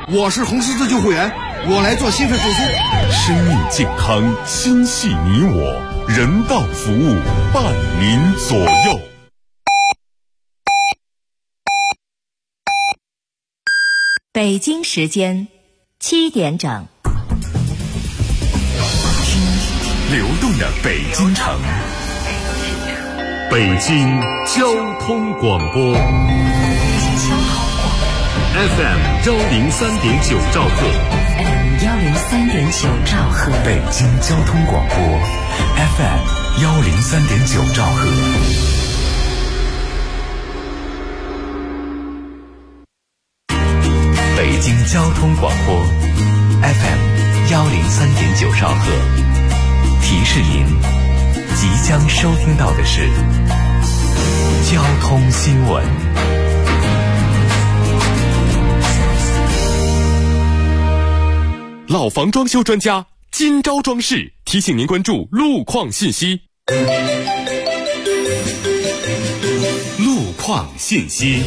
我是红十字救护员，我来做心肺复苏。 生命健康，心系你我，人道服务，伴您左右。 北京时间7点整， 流动的北京城，北京交通广播 FM 103.9兆赫， FM 103.9兆赫， 北京交通广播 FM 103.9兆赫。北京交通广播 FM 103.9兆赫，提示您即将收听到的是交通新闻。老房装修专家今朝装饰提醒您关注路况信息。路况信息。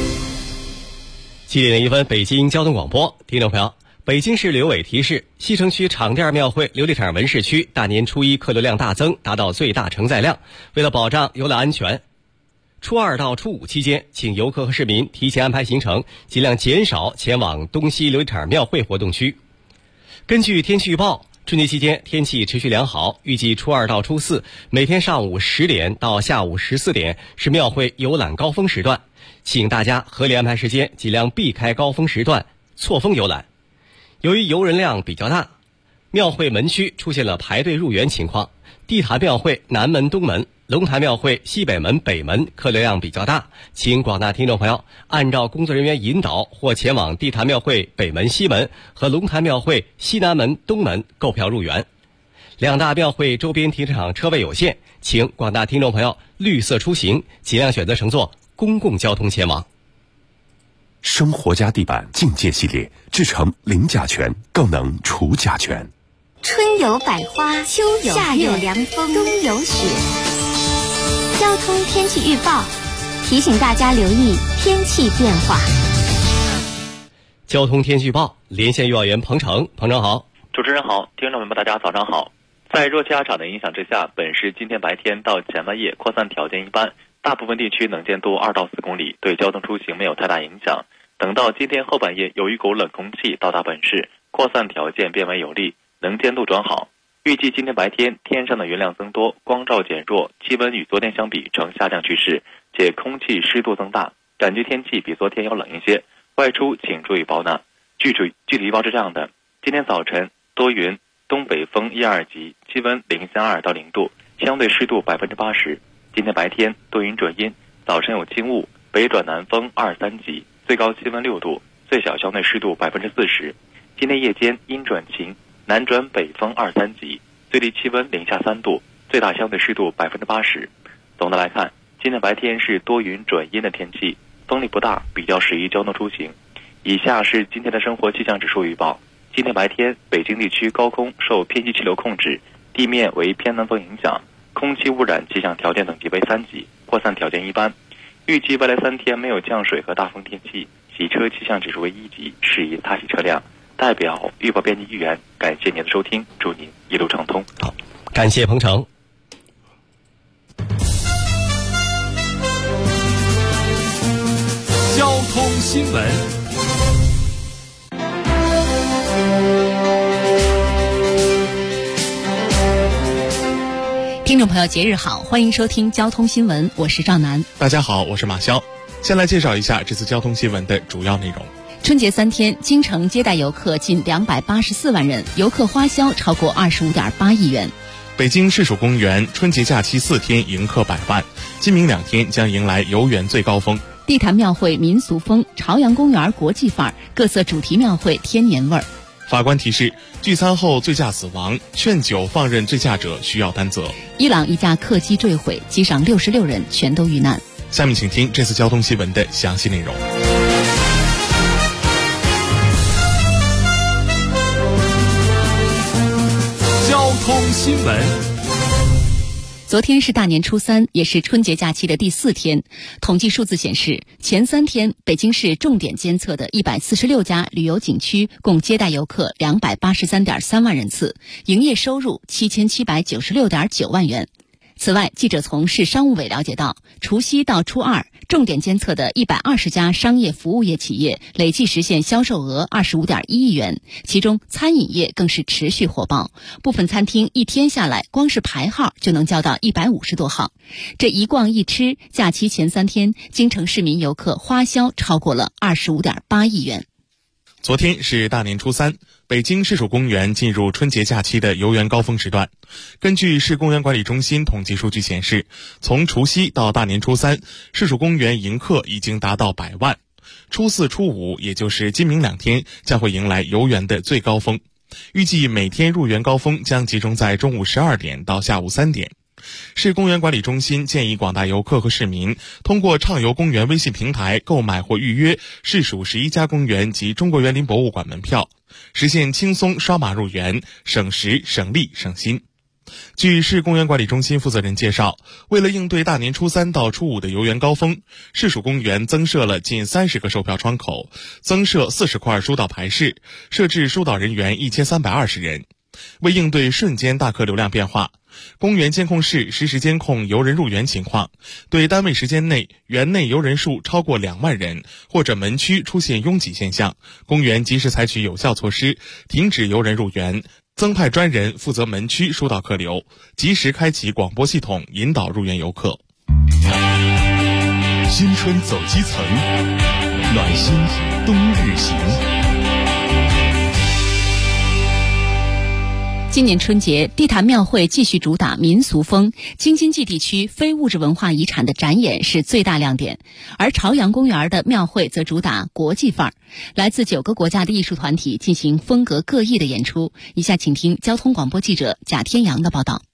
7点01分，北京交通广播，听众朋友，北京市旅游委提示，西城区场店庙会琉璃厂文市区大年初一客流量大增，达到最大承载量。为了保障游览安全，初2到初5期间，请游客和市民提前安排行程，尽量减少前往东西琉璃厂庙会活动区。根据天气预报，春节期间天气持续良好，预计初2到初4每天上午10点到下午14点是庙会游览高峰时段，请大家合理安排时间，尽量避开高峰时段错峰游览。由于游人量比较大，庙会门区出现了排队入园情况，地坛庙会南门、东门，龙潭庙会西北门、北门客流量比较大，请广大听众朋友按照工作人员引导或前往地坛庙会北门、西门和龙潭庙会西南门、东门购票入园。两大庙会周边停车场车位有限，请广大听众朋友绿色出行，尽量选择乘坐公共交通前往。 生活家地板境界系列制成零甲醛，更能除甲醛。 春有百花，秋有夏有凉风，冬有雪。交通天气预报提醒大家留意天气变化。 交通天气预报，连线预报员彭程，彭程好。 主持人好，听众朋友们大家早上好。在弱气压场的影响之下，本市今天白天到前半夜扩散条件一般，大部分地区能见度2到4公里，对交通出行没有太大影响。等到今天后半夜，有一股冷空气到达本市，扩散条件变为有利，能见度转好。预计今天白天天上的云量增多，光照减弱，气温与昨天相比呈下降趋势，且空气湿度增大，感觉天气比昨天要冷一些，外出请注意保暖。具体预报是这样的：今天早晨多云，东北风1、2级，气温0.32到0度，相对湿度80%。今天白天多云转阴，早晨有轻雾，北转南风2、3级，最高气温6度，最小相对湿度40%。今天夜间阴转晴，南转北风2、3级，最低气温零下3度，最大相对湿度80%。总的来看，今天白天是多云转阴的天气，风力不大，比较适宜交通出行。以下是今天的生活气象指数预报。今天白天，北京地区高空受偏西气流控制，地面为偏南风影响，空气污染气象条件等级为3级，扩散条件一般。预计未来3天没有降水和大风天气，洗车气象指数为1级，适宜擦洗车辆。代表预报编辑预言，感谢您的收听，祝您一路畅通。 好，感谢彭程。 交通新闻。 听众朋友，节日好，欢迎收听交通新闻，我是赵楠。 大家好，我是马潇。先来介绍一下这次交通新闻的主要内容。 春节3天，京城接待游客近284万人，游客花销超过25.8亿元。 北京市属公园春节假期4天迎客百万，今明2天将迎来游园最高峰。 地坛庙会民俗风，朝阳公园国际范儿，各色主题庙会添年味儿。 法官提示，聚餐后醉驾死亡，劝酒放任醉驾者需要担责。 伊朗一架客机坠毁，机上66人全都遇难。 下面请听这次交通新闻的详细内容。 交通新闻。 昨天是大年初三，也是春节假期的第4天。统计数字显示，前3天北京市重点监测的146家旅游景区共接待游客283.3万人次，营业收入7796.9万元。此外，记者从市商务委了解到，除夕到初二，重点监测的120家商业服务业企业累计实现销售额25.1亿元，其中餐饮业更是持续火爆，部分餐厅一天下来光是排号就能叫到150多号。这一逛一吃，假期前3天，京城市民游客花销超过了25.8亿元。 昨天是大年初三，北京市属公园进入春节假期的游园高峰时段。根据市公园管理中心统计数据显示，从除夕到大年初三，市属公园迎客已经达到100万。初4、初5，也就是今明2天，将会迎来游园的最高峰。预计每天入园高峰将集中在中午12点到下午3点。市公园管理中心建议广大游客和市民通过畅游公园微信平台购买或预约市属11家公园及中国园林博物馆门票，实现轻松刷码入园，省时省力省心。据市公园管理中心负责人介绍，为了应对大年初3到初5的游园高峰，市属公园增设了近30个售票窗口，增设40块疏导排室，设置疏导人员1320人。为应对瞬间大客流量变化，公园监控室实时监控游人入园情况，对单位时间内园内游人数超过2万人或者门区出现拥挤现象，公园及时采取有效措施，停止游人入园，增派专人负责门区疏导客流，及时开启广播系统引导入园游客。 新春走基层，暖心冬日行。 今年春节，地坛庙会继续主打民俗风，京津冀地区非物质文化遗产的展演是最大亮点，而朝阳公园的庙会则主打国际范儿，来自9个国家的艺术团体进行风格各异的演出。以下请听交通广播记者贾天阳的报道。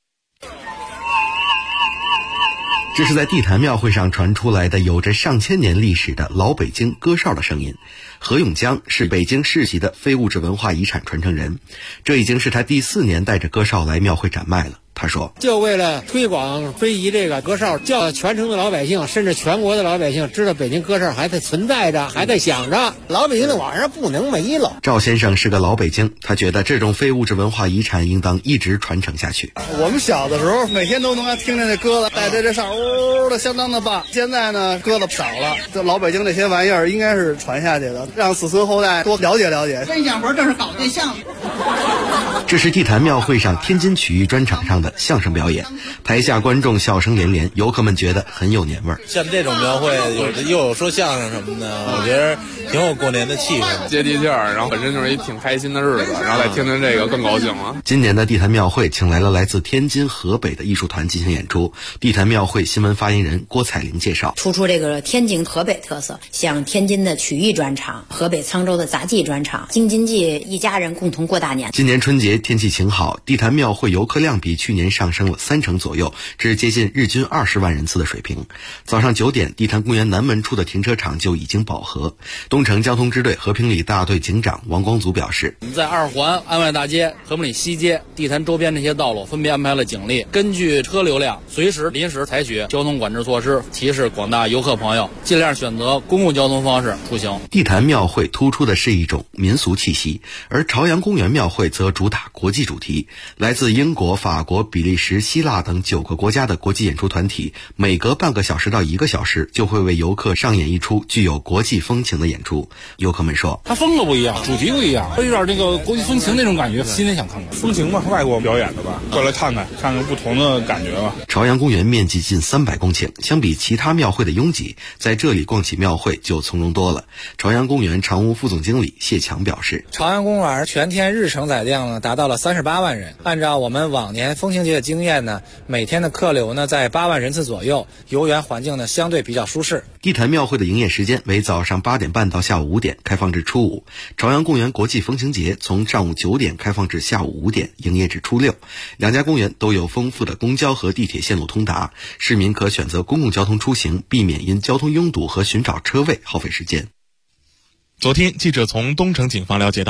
这是在地坛庙会上传出来的有着上千年历史的老北京歌哨的声音。何永江是北京市级的非物质文化遗产传承人，这已经是他第4年带着歌哨来庙会展卖了。他说， 就为了推广非遗这个歌哨，叫全城的老百姓甚至全国的老百姓知道北京歌哨还在存在着，还在响着，老北京的晚上不能没了。 赵先生是个老北京，他觉得这种非物质文化遗产应当一直传承下去。 我们小的时候每天都能听见这鸽子带着这哨呜的相当的棒，现在呢鸽子少了，这老北京这些玩意儿应该是传下去的，让子孙后代多了解了解。 分享活这是搞对象。 这是地坛庙会上天津曲艺专场上的相声表演，台下观众笑声连连，游客们觉得很有年味儿。 像这种庙会又有说相声什么的，我觉得挺有过年的气氛， 接地气儿，然后本身就是一挺开心的日子，然后再听听这个更高兴了。 今年的地坛庙会请来了来自天津、河北的艺术团进行演出。地坛庙会新闻发言人郭彩玲介绍， 突出这个天津、河北特色，像天津的曲艺专场，河北沧州的杂技专场，京津冀一家人共同过大年。 今年春节天气晴好，地坛庙会游客量比去年上升了30%左右，至接近日均20万人次的水平。早上9点，地坛公园南门处的停车场就已经饱和。东城交通支队和平里大队警长王光祖表示， 我们在2环、安外大街、和平里西街、地坛周边这些道路分别安排了警力，根据车流量随时临时采取交通管制措施，提示广大游客朋友尽量选择公共交通方式出行。 地坛庙会突出的是一种民俗气息，而朝阳公园庙会则主打国际主题，来自英国、法国、比利时、希腊等9个国家的国际演出团体，每隔半个小时到1个小时就会为游客上演一出具有国际风情的演出。游客们说， 它风格不一样，主题不一样，有点这个国际风情那种感觉，今天想看看风情吧，外国表演的吧，过来看看不同的感觉吧。 朝阳公园面积近300公顷，相比其他庙会的拥挤，在这里逛起庙会就从容多了。朝阳公园常务副总经理谢强表示， 朝阳公园全天日承载量呢达到了38万人，按照我们往年风情节的经验呢，每天的客流呢在8万人次左右，游园环境呢相对比较舒适。 地坛庙会的营业时间为早上8点半到下午5点，开放至初5。朝阳公园国际风情节从上午9点开放至下午5点，营业至初6。两家公园都有丰富的公交和地铁线路通达，市民可选择公共交通出行，避免因交通拥堵和寻找车位耗费时间。 昨天，记者从东城警方了解到，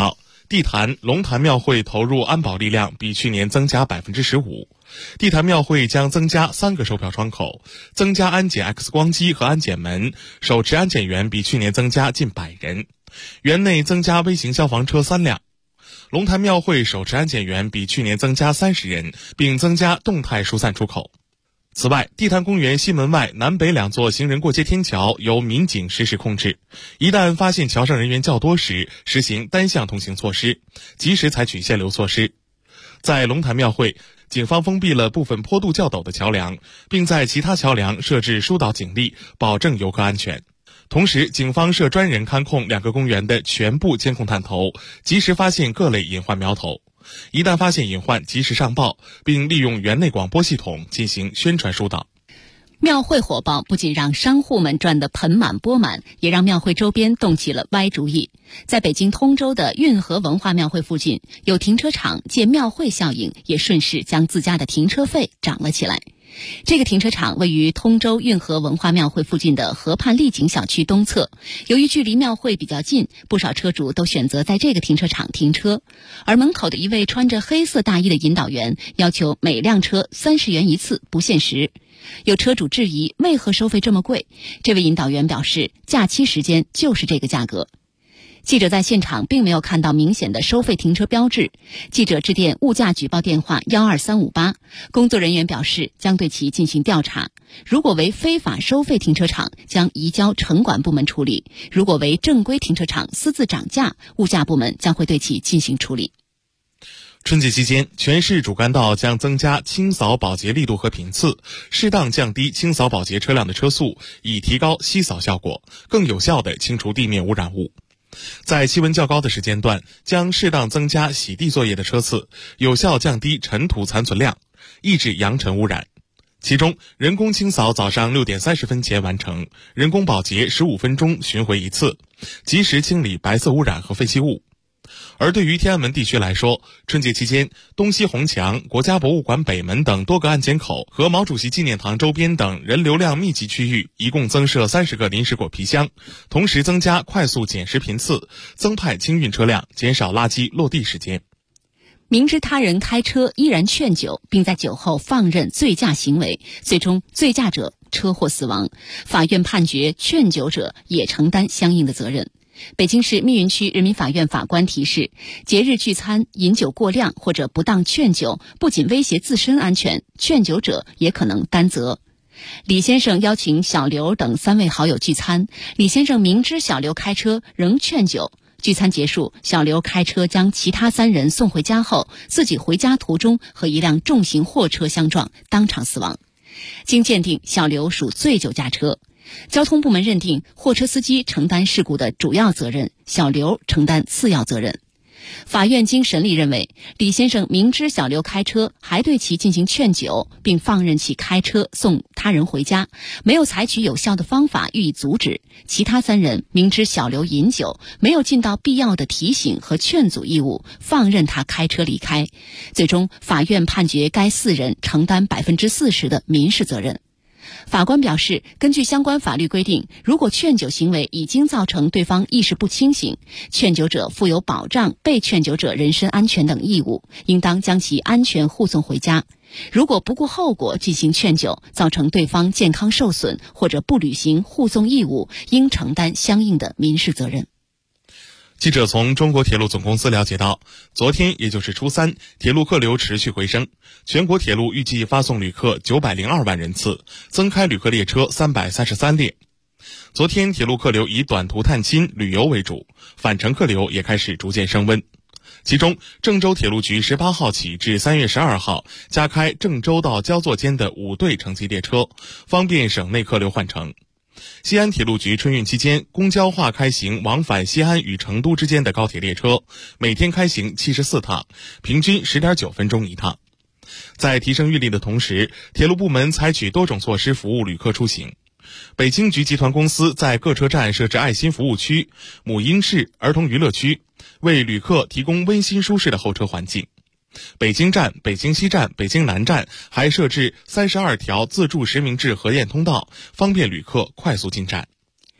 地坛、龙潭庙会投入安保力量比去年增加 15%。地坛庙会将增加3个售票窗口，增加安检 X 光机和安检门，手持安检员比去年增加近100人。园内增加微型消防车3辆。龙潭庙会手持安检员比去年增加30人，并增加动态疏散出口。此外，地坛公园西门外南北2座行人过街天桥由民警实时控制，一旦发现桥上人员较多时，实行单向通行措施，及时采取限流措施。在龙潭庙会，警方封闭了部分坡度较陡的桥梁，并在其他桥梁设置疏导警力，保证游客安全。同时，警方设专人看控2个公园的全部监控探头，及时发现各类隐患苗头。一旦发现隐患，及时上报，并利用园内广播系统进行宣传疏导。 庙会火爆不仅让商户们赚得盆满钵满，也让庙会周边动起了歪主意。在北京通州的运河文化庙会附近，有停车场借庙会效应，也顺势将自家的停车费涨了起来。这个停车场位于通州运河文化庙会附近的河畔丽景小区东侧，由于距离庙会比较近，不少车主都选择在这个停车场停车。而门口的一位穿着黑色大衣的引导员要求每辆车30元一次，不限时。有车主质疑为何收费这么贵，这位引导员表示假期时间就是这个价格。记者在现场并没有看到明显的收费停车标志，记者致电物价举报电话12358，工作人员表示将对其进行调查，如果为非法收费停车场，将移交城管部门处理；如果为正规停车场私自涨价，物价部门将会对其进行处理。 春节期间，全市主干道将增加清扫保洁力度和频次，适当降低清扫保洁车辆的车速，以提高吸扫效果，更有效地清除地面污染物。在气温较高的时间段，将适当增加洗地作业的车次，有效降低尘土残存量，抑制扬尘污染。其中，人工清扫早上6点30分前完成，人工保洁15分钟巡回一次，及时清理白色污染和废弃物。而对于天安门地区来说，春节期间，东西红墙、国家博物馆北门等多个安检口和毛主席纪念堂周边等人流量密集区域，一共增设30个临时果皮箱，同时增加快速捡拾频次，增派清运车辆，减少垃圾落地时间。 明知他人开车依然劝酒，并在酒后放任醉驾行为，最终醉驾者车祸死亡，法院判决劝酒者也承担相应的责任。北京市密云区人民法院法官提示，节日聚餐饮酒过量或者不当劝酒，不仅威胁自身安全，劝酒者也可能担责。李先生邀请小刘等3位好友聚餐，李先生明知小刘开车仍劝酒，聚餐结束，小刘开车将其他3人送回家后，自己回家途中和一辆重型货车相撞，当场死亡。经鉴定，小刘属醉酒驾车。交通部门认定，货车司机承担事故的主要责任，小刘承担次要责任。法院经审理认为，李先生明知小刘开车，还对其进行劝酒，并放任其开车送他人回家，没有采取有效的方法予以阻止。其他3人明知小刘饮酒，没有尽到必要的提醒和劝阻义务，放任他开车离开。最终，法院判决该4人承担40%的民事责任。法官表示，根据相关法律规定，如果劝酒行为已经造成对方意识不清醒，劝酒者负有保障被劝酒者人身安全等义务，应当将其安全护送回家。如果不顾后果进行劝酒，造成对方健康受损或者不履行护送义务，应承担相应的民事责任。 记者从中国铁路总公司了解到，昨天也就是初3，铁路客流持续回升，全国铁路预计发送旅客902万人次，增开旅客列车333列。昨天铁路客流以短途探亲、旅游为主，返程客流也开始逐渐升温。其中，郑州铁路局18号起至3月12号加开郑州到焦作间的5对城际列车，方便省内客流换乘。西安铁路局春运期间公交化开行往返西安与成都之间的高铁列车，每天开行74趟，平均10.9分钟一趟。在提升运力的同时，铁路部门采取多种措施服务旅客出行。北京局集团公司在各车站设置爱心服务区、母婴室、儿童娱乐区，为旅客提供温馨舒适的候车环境。北京站、北京西站、北京南站还设置32条自助实名制核验通道，方便旅客快速进站。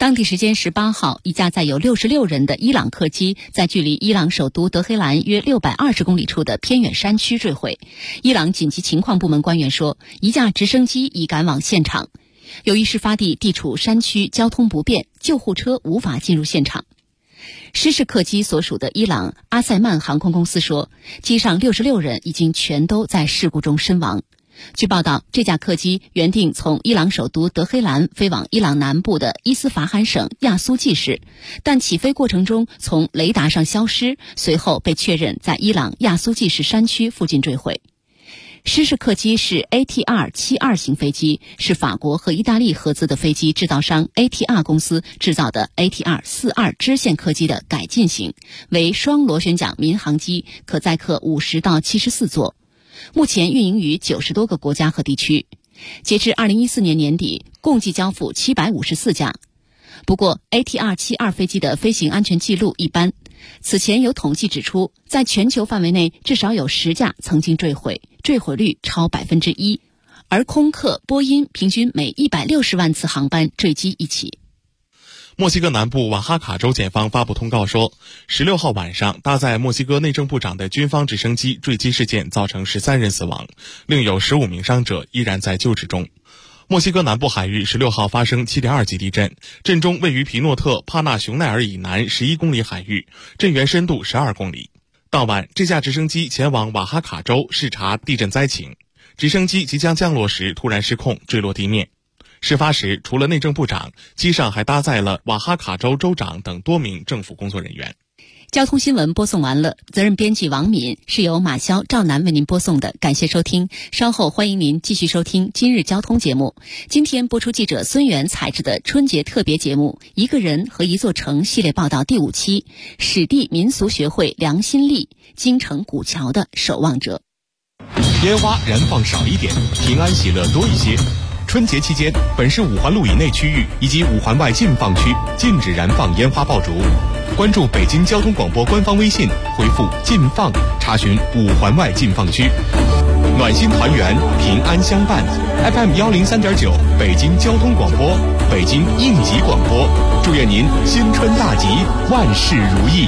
当地时间18号，一架载有66人的伊朗客机在距离伊朗首都德黑兰约620公里处的偏远山区坠毁。伊朗紧急情况部门官员说，一架直升机已赶往现场。由于事发地地处山区，交通不便，救护车无法进入现场。失事客机所属的伊朗阿塞曼航空公司说，机上66人已经全都在事故中身亡。据报道，这架客机原定从伊朗首都德黑兰飞往伊朗南部的伊斯法罕省亚苏季市，但起飞过程中从雷达上消失，随后被确认在伊朗亚苏季市山区附近坠毁。失事客机是 ATR-72 型飞机，是法国和意大利合资的飞机制造商 ATR 公司制造的 ATR-42 支线客机的改进型，为双螺旋桨民航机，可载客50到74座。目前运营于90多个国家和地区。截至2014年年底，共计交付754架。不过 ATR-72 飞机的飞行安全记录一般。此前有统计指出，在全球范围内至少有10架曾经坠毁，坠毁率超1%，而空客、波音平均每160万次航班坠机一起。 墨西哥南部瓦哈卡州检方发布通告说，16号晚上搭载墨西哥内政部长的军方直升机坠机事件造成13人死亡，另有15名伤者依然在救治中。墨西哥南部海域16号发生 7.2 级地震，震中位于皮诺特帕纳熊奈尔以南11公里海域，震源深度12公里。当晚，这架直升机前往瓦哈卡州视察地震灾情，直升机即将降落时突然失控，坠落地面。事发时，除了内政部长，机上还搭载了瓦哈卡州州长等多名政府工作人员。 交通新闻播送完了，责任编辑王敏，是由马潇、赵楠为您播送的，感谢收听。稍后欢迎您继续收听今日交通节目。今天播出记者孙源采制的春节特别节目《一个人和一座城》系列报道第5期，史地民俗学会梁新丽，京城古桥的守望者。 烟花燃放少一点，平安喜乐多一些。春节期间，本市5环路以内区域以及5环外禁放区禁止燃放烟花爆竹。关注北京交通广播官方微信，回复“禁放”查询5环外禁放区。暖心团圆，平安相伴。FM 103.9，北京交通广播，北京应急广播。祝愿您新春大吉，万事如意。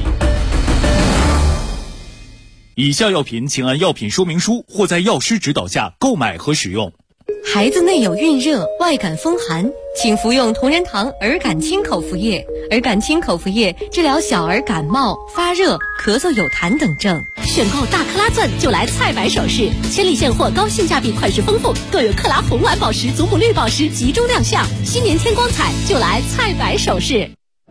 以下药品请按药品说明书或在药师指导下购买和使用。 孩子内有孕热、外感风寒，请服用同仁堂儿感清口服液。儿感清口服液治疗小儿感冒、发热、咳嗽、有痰等症。 选购大克拉钻就来菜百首饰，千里现货，高性价比，款式丰富，更有克拉红蓝宝石、祖母绿宝石集中亮相。新年添光彩，就来菜百首饰。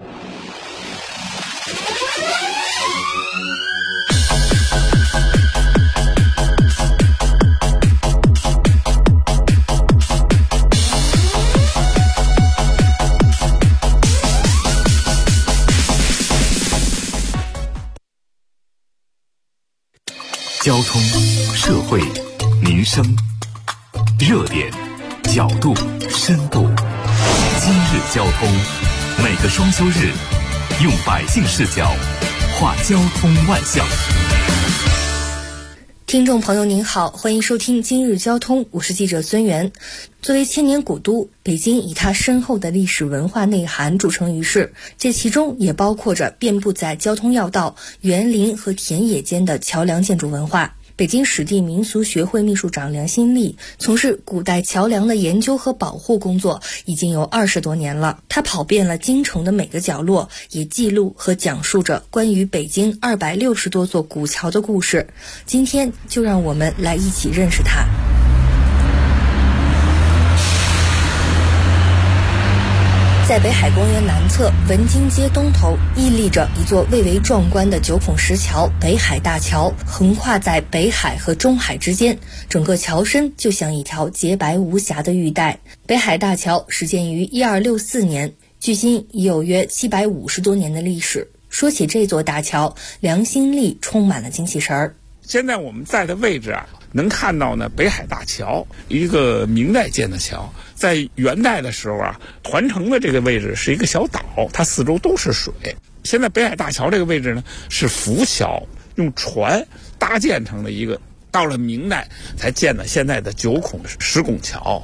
交通、社会、民生，热点、角度、深度。今日交通，每个双休日，用百姓视角话交通万象。 听众朋友您好，欢迎收听今日交通，我是记者孙源。作为千年古都，北京以它深厚的历史文化内涵著称于世，这其中也包括着遍布在交通要道、园林和田野间的桥梁建筑文化。北京史地民俗学会秘书长梁新丽从事古代桥梁的研究和保护工作已经有20多年了。他跑遍了京城的每个角落，也记录和讲述着关于北京260多座古桥的故事。今天就让我们来一起认识他。在北海公园南侧文津街东头屹立着一座蔚为壮观的9孔石桥——北海大桥，横跨在北海和中海之间，整个桥身就像一条洁白无瑕的玉带。北海大桥始建于1264年，距今已有约750多年的历史。说起这座大桥，梁新丽充满了精气神儿。 现在我们在的位置啊，能看到呢北海大桥，一个明代建的桥。在元代的时候啊，团城的这个位置是一个小岛，它四周都是水。现在北海大桥这个位置呢是浮桥，用船搭建成的一个，到了明代才建的现在的9孔石拱桥。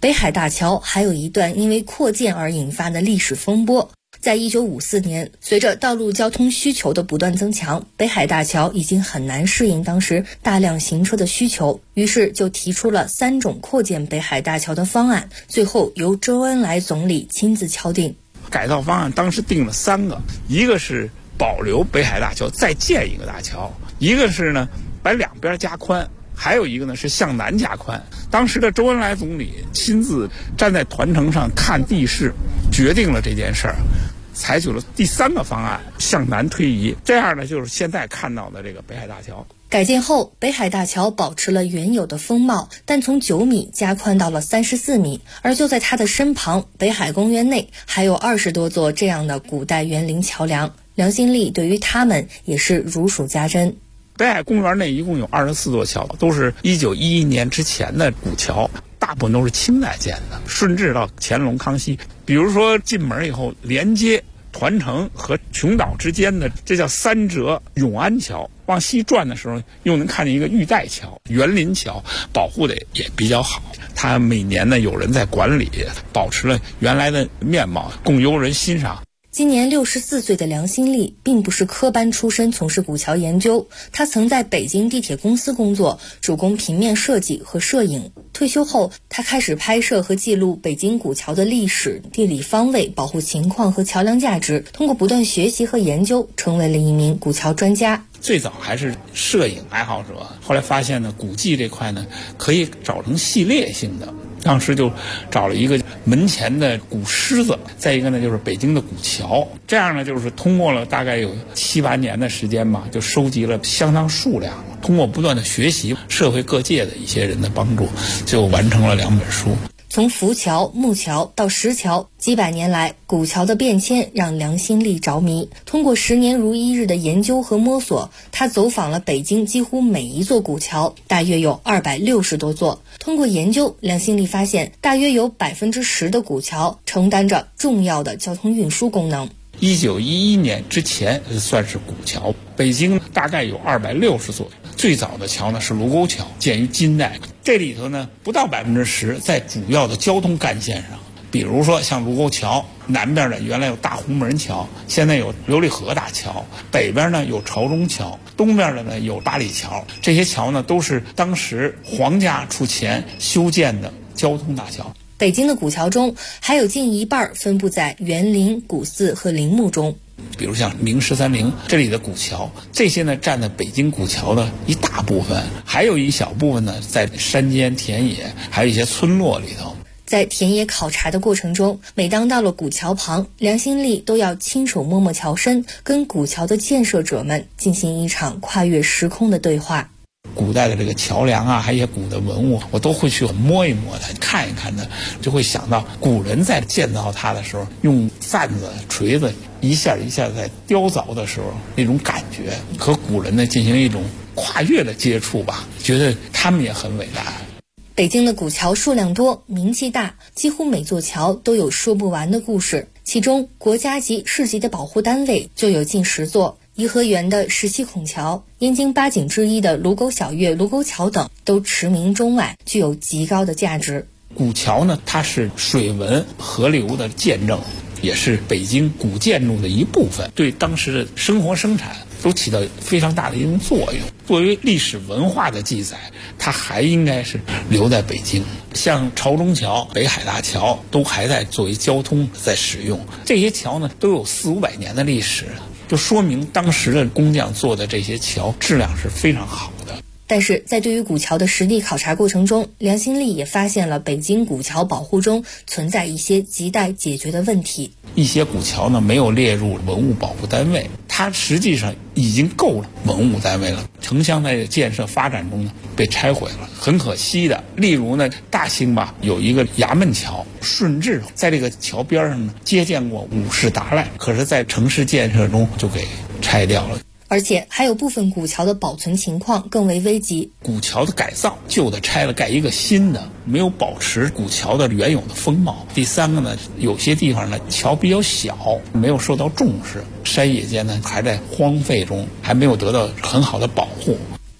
北海大桥还有一段因为扩建而引发的历史风波。在1954年，随着道路交通需求的不断增强，北海大桥已经很难适应当时大量行车的需求，于是就提出了3种扩建北海大桥的方案，最后由周恩来总理亲自敲定。 改造方案当时定了3个，一个是保留北海大桥再建一个大桥，一个是呢把两边加宽，还有一个呢是向南加宽。当时的周恩来总理亲自站在团城上看地势，决定了这件事儿，采取了第3个方案，向南推移。这样呢，就是现在看到的这个北海大桥。 改建后，北海大桥保持了原有的风貌，但从9米加宽到了34米。而就在它的身旁，北海公园内还有20多座这样的古代园林桥梁。梁新立对于它们也是如数家珍。 北海公园内一共有24座桥，都是1911年之前的古桥，大部分都是清代建的，顺治到乾隆、康熙。比如说进门以后连接团城和琼岛之间的，这叫3折永安桥。往西转的时候又能看见一个玉带桥，园林桥保护的也比较好。它每年呢有人在管理，保持了原来的面貌，供游人欣赏。 今年64岁的梁新立并不是科班出身从事古桥研究，他曾在北京地铁公司工作，主攻平面设计和摄影。退休后，他开始拍摄和记录北京古桥的历史、地理方位、保护情况和桥梁价值，通过不断学习和研究，成为了一名古桥专家。 最早还是摄影爱好者，后来发现呢，古迹这块呢可以找成系列性的。当时就找了一个门前的古狮子，再一个呢就是北京的古桥，这样呢就是通过了大概有7、8年的时间吧，就收集了相当数量，通过不断的学习社会各界的一些人的帮助，就完成了2本书。 从浮桥、木桥到石桥，几百年来，古桥的变迁让梁新立着迷。通过10年如一日的研究和摸索，他走访了北京几乎每一座古桥，大约有260多座。通过研究，梁新立发现，大约有10%的古桥承担着重要的交通运输功能。 1911年之前算是古桥，北京大概有260座。最早的桥呢是卢沟桥，建于金代。这里头呢不到10%在主要的交通干线上，比如说像卢沟桥南边呢原来有大红门桥，现在有琉璃河大桥，北边呢有朝中桥，东边的呢有八里桥。这些桥呢都是当时皇家出钱修建的交通大桥。 北京的古桥中还有近一半分布在园林、古寺和陵墓中， 比如像明13陵这里的古桥，这些呢占了北京古桥的一大部分，还有一小部分呢在山间田野，还有一些村落里头。 在田野考察的过程中，每当到了古桥旁，梁新立都要亲手摸摸桥身，跟古桥的建设者们进行一场跨越时空的对话。 古代的这个桥梁啊，还有一些古的文物，我都会去摸一摸它，看一看它，就会想到古人在建造它的时候，用簪子、锤子一下一下在雕凿的时候那种感觉，和古人呢进行一种跨越的接触吧，觉得他们也很伟大。 北京的古桥数量多，名气大，几乎每座桥都有说不完的故事。其中，国家级、市级的保护单位就有近10座。颐和园的17孔桥、燕京8景之一的卢沟晓月卢沟桥等，都驰名中外，具有极高的价值。 古桥呢，它是水文河流的见证，也是北京古建筑的一部分，对当时的生活生产都起到非常大的一种作用。作为历史文化的记载，它还应该是留在北京。像朝中桥、北海大桥都还在作为交通在使用，这些桥呢都有400、500年的历史，就说明当时的工匠做的这些桥质量是非常好的。 但是在对于古桥的实地考察过程中，梁新立也发现了北京古桥保护中存在一些亟待解决的问题。 一些古桥呢没有列入文物保护单位，它实际上已经够了文物单位了。城乡在建设发展中呢被拆毁了，很可惜的。例如呢，大兴吧有一个衙门桥，顺治在这个桥边上呢接见过武士达赖，可是在城市建设中就给拆掉了。 而且还有部分古桥的保存情况更为危急。 古桥的改造，旧的拆了盖一个新的，没有保持古桥的原有的风貌。第3个呢，有些地方呢桥比较小，没有受到重视，山野间呢还在荒废中，还没有得到很好的保护。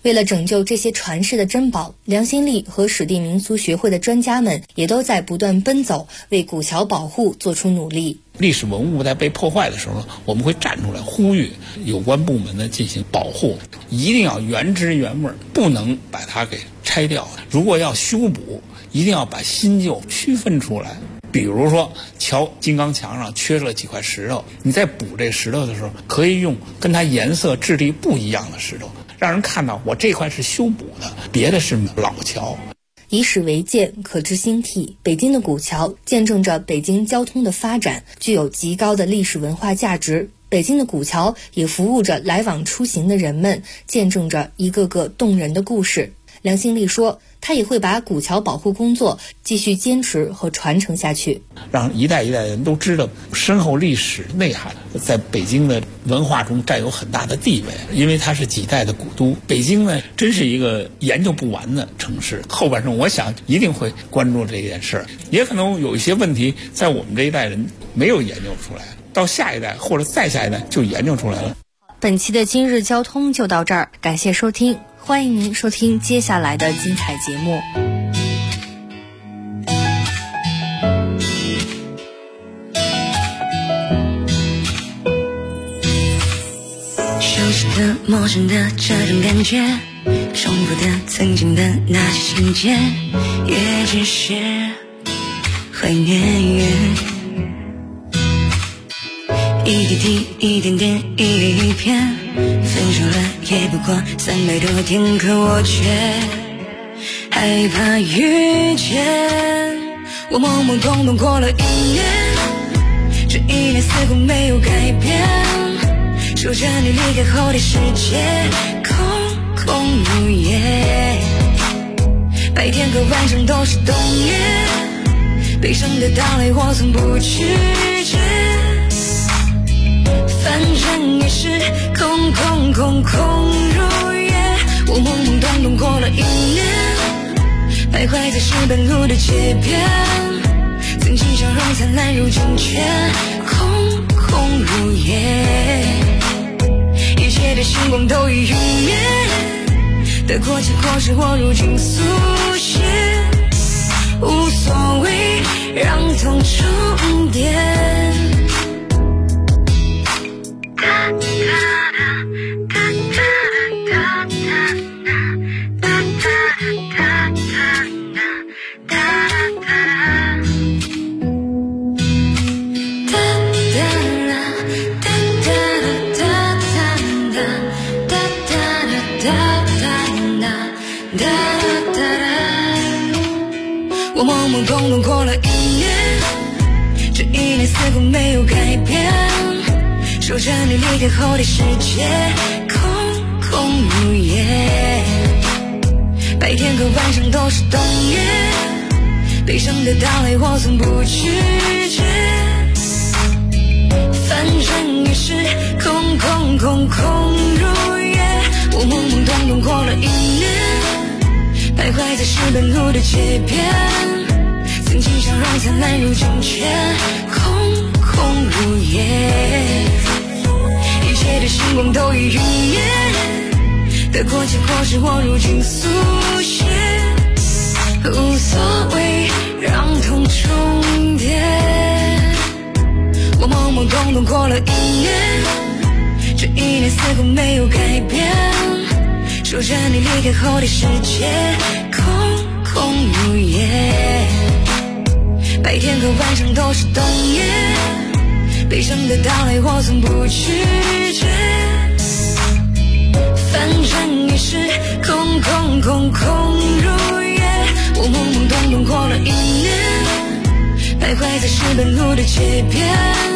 为了拯救这些传世的珍宝，梁新立和史地民俗学会的专家们也都在不断奔走，为古桥保护做出努力。 历史文物在被破坏的时候，我们会站出来呼吁有关部门呢进行保护，一定要原汁原味，不能把它给拆掉。如果要修补，一定要把新旧区分出来。比如说桥金刚墙上缺了几块石头，你在补这石头的时候，可以用跟它颜色质地不一样的石头，让人看到我这块是修补的，别的是老桥。 以史为鉴，可知兴替。北京的古桥见证着北京交通的发展，具有极高的历史文化价值。北京的古桥也服务着来往出行的人们，见证着一个个动人的故事。梁新立说，他也会把古桥保护工作继续坚持和传承下去， 让一代一代人都知道深厚历史内涵在北京的文化中占有很大的地位，因为它是几代的古都。北京呢，真是一个研究不完的城市，后半生我想一定会关注这件事，也可能有一些问题在我们这一代人没有研究出来，到下一代或者再下一代就研究出来了。 本期的今日交通就到这儿，感谢收听，欢迎您收听接下来的精彩节目。 熟悉的陌生的这种感觉，重复的曾经的那些情节，也只是怀念。一滴滴一点点一页一篇，分手了也不过300多天，可我却害怕遇见。我懵懵懂懂过了1年，这1年似乎没有改变，守着你离开后的世界空空如也，白天和晚上都是冬夜，悲伤的到来我从不拒绝，反正也是空空空空如也。我懵懵懂懂过了1年，徘徊在石板路的街边，曾经笑容灿烂，如今却空空如也，一切的星光都已陨灭，得过且过是我如今速写，无所谓让痛重叠。我懵懵懂懂过了1年，这1年似乎没有改变，守着你离开后的世界空空如也，白天和晚上都是冬夜，悲伤的到来我从不拒绝，反正也是空空空空如也。我懵懵懂懂过了1年，徘徊在石板路的街边，曾经笑容灿烂，如今却空空如也，一切的星光都已陨灭，得过且过是我如今速写，无所谓让痛重叠。我懵懵懂懂过了1年，这1年似乎没有改变，守着你离开后的世界空空如也，白天和晚上都是冬夜，悲伤的到来我从不拒绝，反正也是空空空空如也。我懵懵懂懂过了1年，徘徊在石板路的街边。